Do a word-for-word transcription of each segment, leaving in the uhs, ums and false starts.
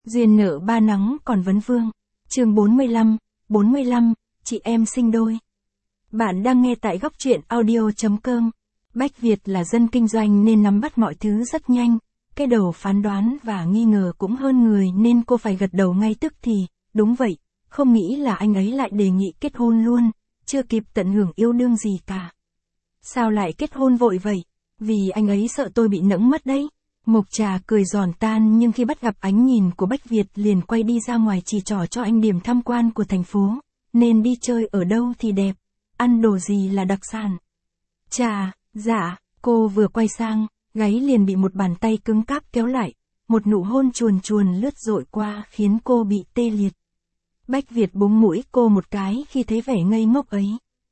Duyên nợ ba nắng còn vấn vương. Chương bốn mươi lăm, bốn mươi lăm, chị em sinh đôi. Bạn đang nghe tại góc truyện audio chấm com. Bách Việt là dân kinh doanh nên nắm bắt mọi thứ rất nhanh. Cái đầu phán đoán và nghi ngờ cũng hơn người nên cô phải gật đầu ngay tức thì, đúng vậy, không nghĩ là anh ấy lại đề nghị kết hôn luôn, chưa kịp tận hưởng yêu đương gì cả. Sao lại kết hôn vội vậy? Vì anh ấy sợ tôi bị nẫng mất đấy. Mộc Trà cười giòn tan nhưng khi bắt gặp ánh nhìn của Bách Việt liền quay đi ra ngoài chỉ trỏ cho anh điểm tham quan của thành phố, nên đi chơi ở đâu thì đẹp, ăn đồ gì là đặc sản. Chà, dạ, cô vừa quay sang, gáy liền bị một bàn tay cứng cáp kéo lại, một nụ hôn chuồn chuồn lướt dội qua khiến cô bị tê liệt. Bách Việt búng mũi cô một cái khi thấy vẻ ngây ngốc ấy.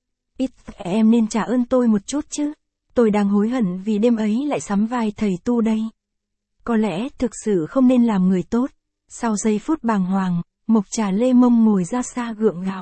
Ít em nên trả ơn tôi một chút chứ, tôi đang hối hận vì đêm ấy lại sắm vai thầy tu đây. Có lẽ thực sự không nên làm người tốt. Sau giây phút bàng hoàng, Mộc Trà lê mông ngồi ra xa gượng gạo.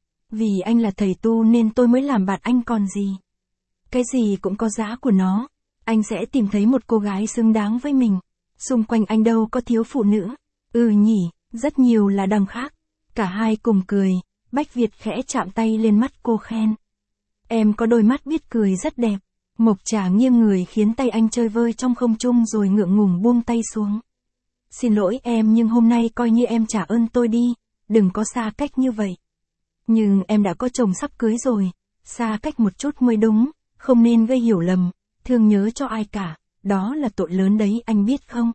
Vì anh là thầy tu nên tôi mới làm bạn anh còn gì. Cái gì cũng có giá của nó. Anh sẽ tìm thấy một cô gái xứng đáng với mình. Xung quanh anh đâu có thiếu phụ nữ. Ừ nhỉ, rất nhiều là đằng khác. Cả hai cùng cười, Bách Việt khẽ chạm tay lên mắt cô khen. Em có đôi mắt biết cười rất đẹp. Mộc Trà nghiêng người khiến tay anh chơi vơi trong không trung rồi ngượng ngùng buông tay xuống. Xin lỗi em nhưng hôm nay coi như em trả ơn tôi đi, đừng có xa cách như vậy. Nhưng em đã có chồng sắp cưới rồi, xa cách một chút mới đúng, không nên gây hiểu lầm, thương nhớ cho ai cả, đó là tội lớn đấy anh biết không?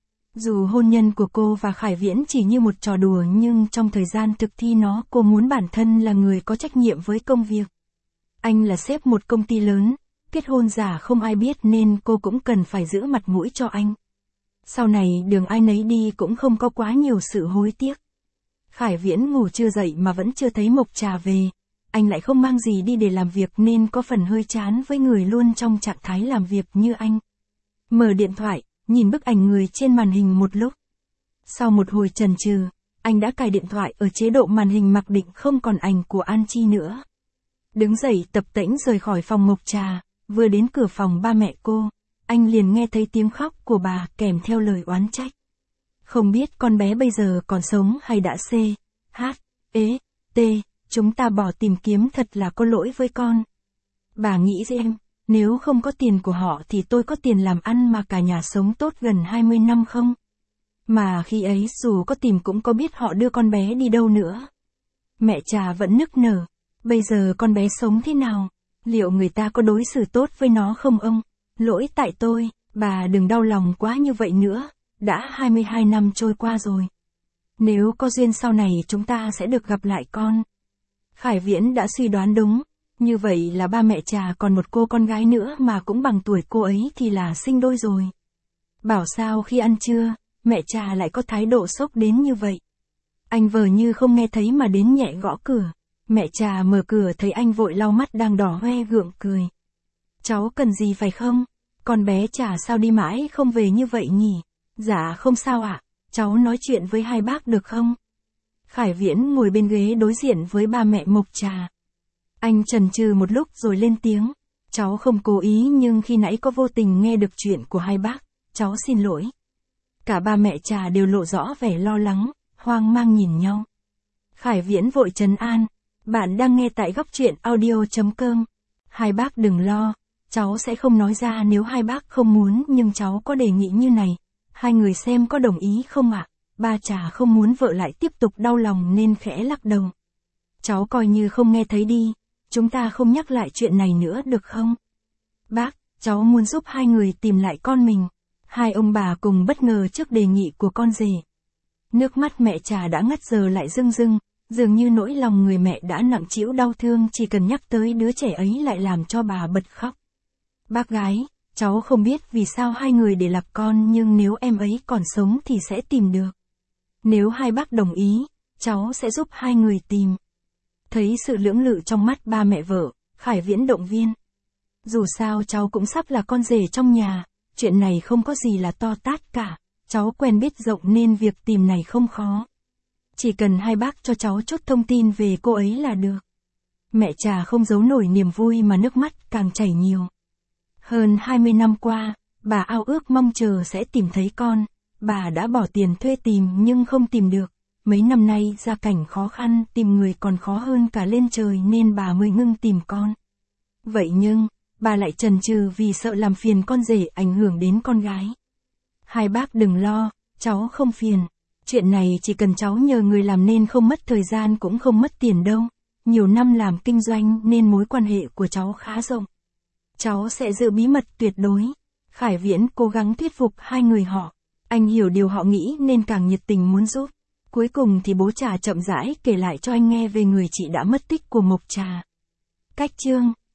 Dù hôn nhân của cô và Khải Viễn chỉ như một trò đùa nhưng trong thời gian thực thi nó cô muốn bản thân là người có trách nhiệm với công việc. Anh là sếp một công ty lớn. Kết hôn giả không ai biết nên cô cũng cần phải giữ mặt mũi cho anh. Sau này đường ai nấy đi cũng không có quá nhiều sự hối tiếc. Khải Viễn ngủ chưa dậy mà vẫn chưa thấy Mộc Trà về. Anh lại không mang gì đi để làm việc nên có phần hơi chán với người luôn trong trạng thái làm việc như anh. Mở điện thoại, nhìn bức ảnh người trên màn hình một lúc. Sau một hồi chần chừ, anh đã cài điện thoại ở chế độ màn hình mặc định không còn ảnh của An Chi nữa. Đứng dậy tập tễnh rời khỏi phòng Mộc Trà. Vừa đến cửa phòng ba mẹ cô, anh liền nghe thấy tiếng khóc của bà kèm theo lời oán trách. Không biết con bé bây giờ còn sống hay đã c, h, ế, t, chúng ta bỏ tìm kiếm thật là có lỗi với con. Bà nghĩ gì em, nếu không có tiền của họ thì tôi có tiền làm ăn mà cả nhà sống tốt gần hai mươi năm không? Mà khi ấy dù có tìm cũng có biết họ đưa con bé đi đâu nữa. Mẹ Trà vẫn nức nở, bây giờ con bé sống thế nào? Liệu người ta có đối xử tốt với nó không ông? Lỗi tại tôi, bà đừng đau lòng quá như vậy nữa, đã hai mươi hai năm trôi qua rồi. Nếu có duyên sau này chúng ta sẽ được gặp lại con. Khải Viễn đã suy đoán đúng, như vậy là ba mẹ Trà còn một cô con gái nữa mà cũng bằng tuổi cô ấy thì là sinh đôi rồi. Bảo sao khi ăn trưa, mẹ Trà lại có thái độ sốc đến như vậy. Anh vờ như không nghe thấy mà đến nhẹ gõ cửa. Mẹ Trà mở cửa thấy anh vội lau mắt đang đỏ hoe gượng cười. Cháu cần gì phải không? Con bé Trà sao đi mãi không về như vậy nhỉ? Dạ không sao ạ, cháu nói chuyện với hai bác được không? Khải Viễn ngồi bên ghế đối diện với ba mẹ Mộc Trà. Anh chần chừ một lúc rồi lên tiếng. Cháu không cố ý nhưng khi nãy có vô tình nghe được chuyện của hai bác, cháu xin lỗi. Cả ba mẹ Trà đều lộ rõ vẻ lo lắng, hoang mang nhìn nhau. Khải Viễn vội trấn an. Bạn đang nghe tại góc truyện audio chấm com. Hai bác đừng lo, cháu sẽ không nói ra nếu hai bác không muốn nhưng cháu có đề nghị như này. Hai người xem có đồng ý không ạ? Ba Trà không muốn vợ lại tiếp tục đau lòng nên khẽ lắc đầu. Cháu coi như không nghe thấy đi, chúng ta không nhắc lại chuyện này nữa được không? Bác, cháu muốn giúp hai người tìm lại con mình. Hai ông bà cùng bất ngờ trước đề nghị của con rể. Nước mắt mẹ Trà đã ngắt giờ lại rưng rưng. Dường như nỗi lòng người mẹ đã nặng trĩu đau thương chỉ cần nhắc tới đứa trẻ ấy lại làm cho bà bật khóc. Bác gái, cháu không biết vì sao hai người để lập con nhưng nếu em ấy còn sống thì sẽ tìm được. Nếu hai bác đồng ý, cháu sẽ giúp hai người tìm. Thấy sự lưỡng lự trong mắt ba mẹ vợ, Khải Viễn động viên. Dù sao cháu cũng sắp là con rể trong nhà, chuyện này không có gì là to tát cả, cháu quen biết rộng nên việc tìm này không khó. Chỉ cần hai bác cho cháu chút thông tin về cô ấy là được. Mẹ Trà không giấu nổi niềm vui mà nước mắt càng chảy nhiều. Hơn hai mươi năm qua, bà ao ước mong chờ sẽ tìm thấy con. Bà đã bỏ tiền thuê tìm nhưng không tìm được. Mấy năm nay gia cảnh khó khăn, tìm người còn khó hơn cả lên trời nên bà mới ngưng tìm con. Vậy nhưng, bà lại chần chừ vì sợ làm phiền con rể ảnh hưởng đến con gái. Hai bác đừng lo, cháu không phiền. Chuyện này chỉ cần cháu nhờ người làm nên không mất thời gian cũng không mất tiền đâu. Nhiều năm làm kinh doanh nên mối quan hệ của cháu khá rộng. Cháu sẽ giữ bí mật tuyệt đối. Khải Viễn cố gắng thuyết phục hai người họ. Anh hiểu điều họ nghĩ nên càng nhiệt tình muốn giúp. Cuối cùng thì bố Trà chậm rãi kể lại cho anh nghe về người chị đã mất tích của Mộc Trà. Cách chương